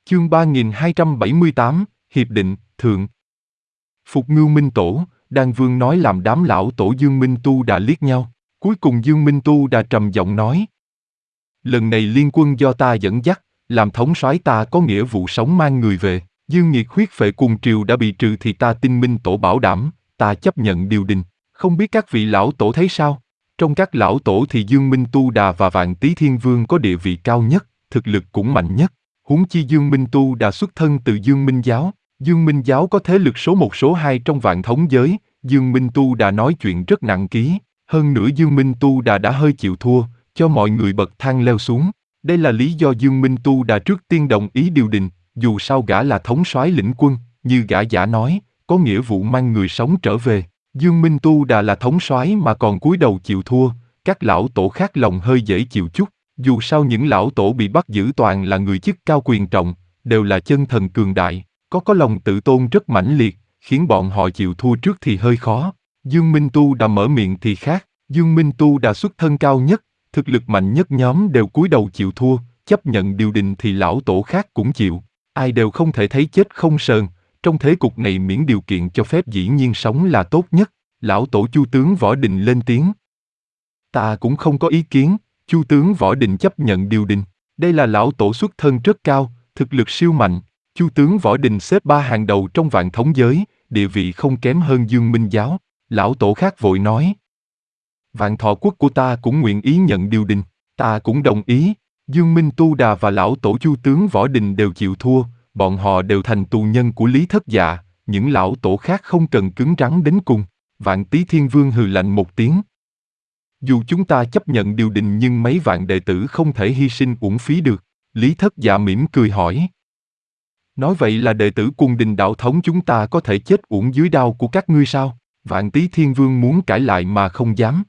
Chương 3278, Hiệp định, Thượng. Phục Ngưu Minh Tổ, Đan Vương nói làm đám lão tổ Dương Minh Tu Đà liếc nhau. Cuối cùng Dương Minh Tu Đà trầm giọng nói: lần này liên quân do ta dẫn dắt, làm thống soái ta có nghĩa vụ sống mang người về. Dương Nghiệt huyết phệ cùng triều đã bị trừ thì ta tin Minh Tổ bảo đảm, ta chấp nhận điều đình. Không biết các vị lão tổ thấy sao? Trong các lão tổ thì Dương Minh Tu Đà và Vạn Tý Thiên Vương có địa vị cao nhất, thực lực cũng mạnh nhất. Huống chi Dương Minh Tu Đà xuất thân từ Dương Minh Giáo. Dương Minh Giáo có thế lực số 1 số 2 trong vạn thống giới. Dương Minh Tu Đà nói chuyện rất nặng ký. Hơn nữa Dương Minh Tu Đà đã hơi chịu thua, cho mọi người bậc thang leo xuống. Đây là lý do Dương Minh Tu Đà trước tiên đồng ý điều đình. Dù sao gã là thống soái lĩnh quân, như gã giả nói, có nghĩa vụ mang người sống trở về. Dương Minh Tu Đà là thống soái mà còn cúi đầu chịu thua, các lão tổ khác lòng hơi dễ chịu chút. Dù sao những lão tổ bị bắt giữ toàn là người chức cao quyền trọng, đều là chân thần cường đại, có lòng tự tôn rất mãnh liệt, khiến bọn họ chịu thua trước thì hơi khó. Dương Minh Tu Đà mở miệng thì khác, Dương Minh Tu Đà xuất thân cao nhất, thực lực mạnh nhất nhóm đều cúi đầu chịu thua, chấp nhận điều đình thì lão tổ khác cũng chịu. Ai đều không thể thấy chết không sờn, trong thế cục này miễn điều kiện cho phép dĩ nhiên sống là tốt nhất. Lão tổ Chu tướng Võ Đình lên tiếng: ta cũng không có ý kiến. Chu tướng Võ Đình chấp nhận điều đình. Đây là lão tổ xuất thân rất cao, thực lực siêu mạnh. Chu tướng Võ Đình xếp 3 hàng đầu trong vạn thống giới, địa vị không kém hơn Dương Minh Giáo. Lão tổ khác vội nói: Vạn Thọ quốc của ta cũng nguyện ý nhận điều đình. Ta cũng đồng ý. Dương Minh Tu Đà và lão tổ Chu tướng Võ Đình đều chịu thua, bọn họ đều thành tù nhân của Lý Thất Dạ, những lão tổ khác không cần cứng rắn đến cùng. Vạn Tý Thiên Vương hừ lạnh một tiếng: dù chúng ta chấp nhận điều đình nhưng mấy vạn đệ tử không thể hy sinh uổng phí được. Lý Thất Dạ mỉm cười hỏi: nói vậy là đệ tử Cuồng Đình đạo thống chúng ta có thể chết uổng dưới đao của các ngươi sao? Vạn Tý Thiên Vương muốn cãi lại mà không dám.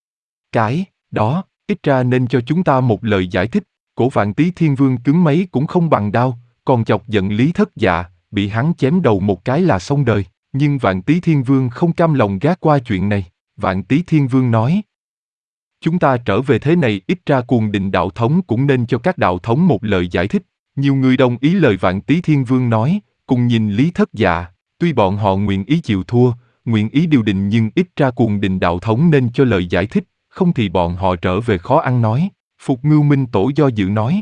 Cái đó, ít ra nên cho chúng ta một lời giải thích. Cổ Vạn Tý Thiên Vương cứng mấy cũng không bằng đao, còn chọc giận Lý Thất Dạ, bị hắn chém đầu một cái là xong đời. Nhưng Vạn Tý Thiên Vương không cam lòng gác qua chuyện này. Vạn Tý Thiên Vương nói: chúng ta trở về thế này, ít ra Cuồng Đình đạo thống cũng nên cho các đạo thống một lời giải thích. Nhiều người đồng ý lời Vạn Tý Thiên Vương nói, cùng nhìn Lý Thất Dạ. Tuy bọn họ nguyện ý chịu thua, nguyện ý điều đình nhưng ít ra Cuồng Đình đạo thống nên cho lời giải thích, không thì bọn họ trở về khó ăn nói. Phục Ngưu Minh Tổ do dự nói: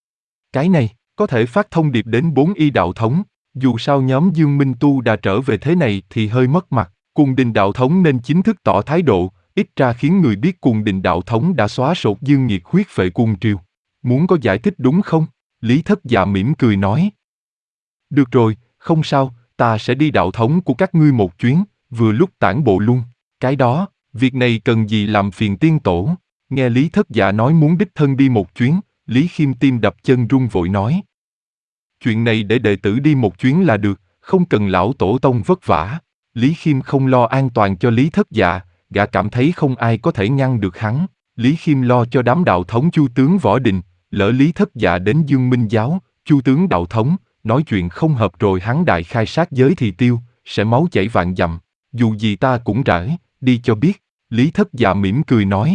cái này, có thể phát thông điệp đến 4 y đạo thống. Dù sao nhóm Dương Minh Tu Đà trở về thế này thì hơi mất mặt. Cuồng Đình đạo thống nên chính thức tỏ thái độ, ít ra khiến người biết Cuồng Đình đạo thống đã xóa sổ Dương Nghiệt huyết phệ cuồng triều. Muốn có giải thích đúng không? Lý Thất Dạ mỉm cười nói: được rồi, không sao, ta sẽ đi đạo thống của các ngươi một chuyến, vừa lúc tản bộ luôn. Cái đó, việc này cần gì làm phiền tiên tổ? Nghe Lý Thất Dạ nói muốn đích thân đi một chuyến, Lý Khiêm tim đập chân run vội nói: chuyện này để đệ tử đi một chuyến là được, không cần lão tổ tông vất vả. Lý Khiêm không lo an toàn cho Lý Thất Dạ, gã cảm thấy không ai có thể ngăn được hắn. Lý Khiêm lo cho đám đạo thống Chu tướng Võ Đình, lỡ Lý Thất Dạ đến Dương Minh Giáo, Chu tướng đạo thống, nói chuyện không hợp rồi hắn đại khai sát giới thì tiêu, sẽ máu chảy vạn dặm. Dù gì ta cũng rải, đi cho biết. Lý Thất Dạ mỉm cười nói: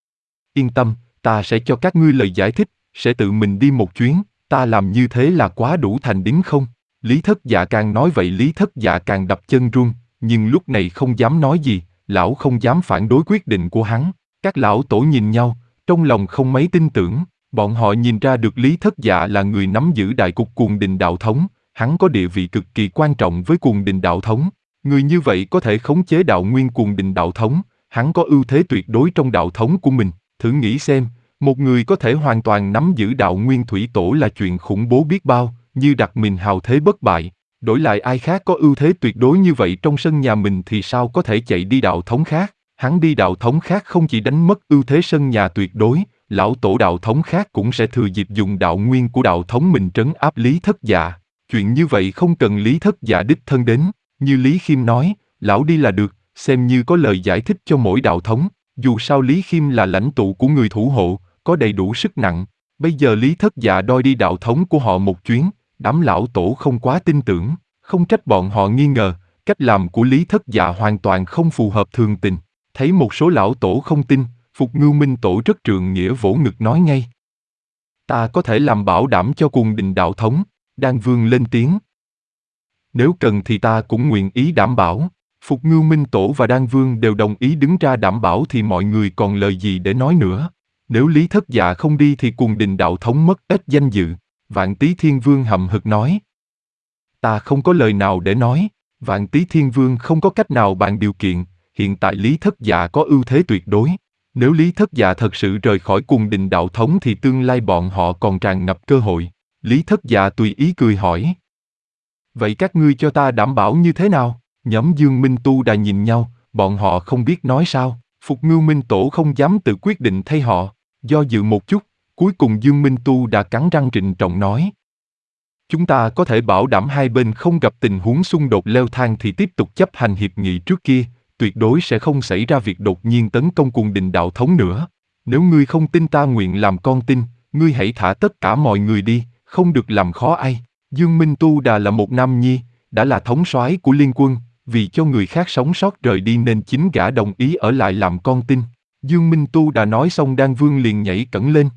yên tâm, ta sẽ cho các ngươi lời giải thích, sẽ tự mình đi một chuyến. Ta làm như thế là quá đủ thành điếm không? Lý Thất Dạ càng nói vậy Lý Thất Dạ càng đập chân run, nhưng lúc này không dám nói gì, lão không dám phản đối quyết định của hắn. Các lão tổ nhìn nhau, trong lòng không mấy tin tưởng, bọn họ nhìn ra được Lý Thất Dạ là người nắm giữ đại cục Cuồng Đình đạo thống, hắn có địa vị cực kỳ quan trọng với Cuồng Đình đạo thống. Người như vậy có thể khống chế đạo nguyên Cuồng Đình đạo thống, hắn có ưu thế tuyệt đối trong đạo thống của mình. Thử nghĩ xem, một người có thể hoàn toàn nắm giữ đạo nguyên thủy tổ là chuyện khủng bố biết bao, như đặt mình hào thế bất bại. Đổi lại ai khác có ưu thế tuyệt đối như vậy trong sân nhà mình thì sao có thể chạy đi đạo thống khác. Hắn đi đạo thống khác không chỉ đánh mất ưu thế sân nhà tuyệt đối, lão tổ đạo thống khác cũng sẽ thừa dịp dùng đạo nguyên của đạo thống mình trấn áp Lý Thất Dạ. Chuyện như vậy không cần Lý Thất Dạ đích thân đến, như Lý Khiêm nói, lão đi là được, xem như có lời giải thích cho mỗi đạo thống. Dù sao Lý Khiêm là lãnh tụ của người thủ hộ, có đầy đủ sức nặng. Bây giờ Lý Thất Dạ đòi đi đạo thống của họ một chuyến, đám lão tổ không quá tin tưởng, không trách bọn họ nghi ngờ, cách làm của Lý Thất Dạ hoàn toàn không phù hợp thường tình. Thấy một số lão tổ không tin, Phục Ngưu Minh Tổ rất trượng nghĩa vỗ ngực nói ngay: ta có thể làm bảo đảm cho Cuồng Đình đạo thống. Đan Vương lên tiếng. Nếu cần thì ta cũng nguyện ý đảm bảo. Phục Ngưu Minh Tổ và Đan Vương đều đồng ý đứng ra đảm bảo thì mọi người còn lời gì để nói nữa. Nếu Lý Thất Dạ không đi thì Cuồng Đình đạo thống mất ít danh dự. Vạn Tý Thiên Vương hậm hực nói. Ta không có lời nào để nói. Vạn Tý Thiên Vương không có cách nào bàn điều kiện. Hiện tại Lý Thất Dạ có ưu thế tuyệt đối. Nếu Lý Thất Dạ thật sự rời khỏi Cuồng Đình đạo thống thì tương lai bọn họ còn tràn ngập cơ hội. Lý Thất Dạ tùy ý cười hỏi. Vậy các ngươi cho ta đảm bảo như thế nào? Nhóm Dương Minh Tu Đà nhìn nhau, bọn họ không biết nói sao. Phục Ngưu Minh Tổ không dám tự quyết định thay họ. Do dự một chút, cuối cùng Dương Minh Tu Đà cắn răng trịnh trọng nói. Chúng ta có thể bảo đảm hai bên không gặp tình huống xung đột leo thang thì tiếp tục chấp hành hiệp nghị trước kia, tuyệt đối sẽ không xảy ra việc đột nhiên tấn công Cuồng Đình đạo thống nữa. Nếu ngươi không tin ta nguyện làm con tin, ngươi hãy thả tất cả mọi người đi, không được làm khó ai. Dương Minh Tu Đà là một nam nhi, đã là thống soái của liên quân, vì cho người khác sống sót rời đi nên chính gã đồng ý ở lại làm con tin. Dương Minh Tu Đà nói xong Đan Vương liền nhảy cẫng lên.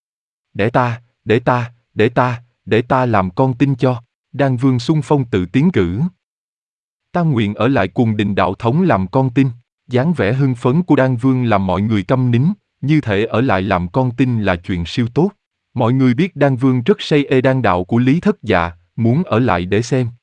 Để ta làm con tin cho. Đan Vương xung phong tự tiến cử. Ta nguyện ở lại Cuồng Đình đạo thống làm con tin. Dáng vẻ hưng phấn của Đan Vương làm mọi người câm nín, như thể ở lại làm con tin là chuyện siêu tốt. Mọi người biết Đan Vương rất say ê đan đạo của Lý Thất Dạ, muốn ở lại để xem.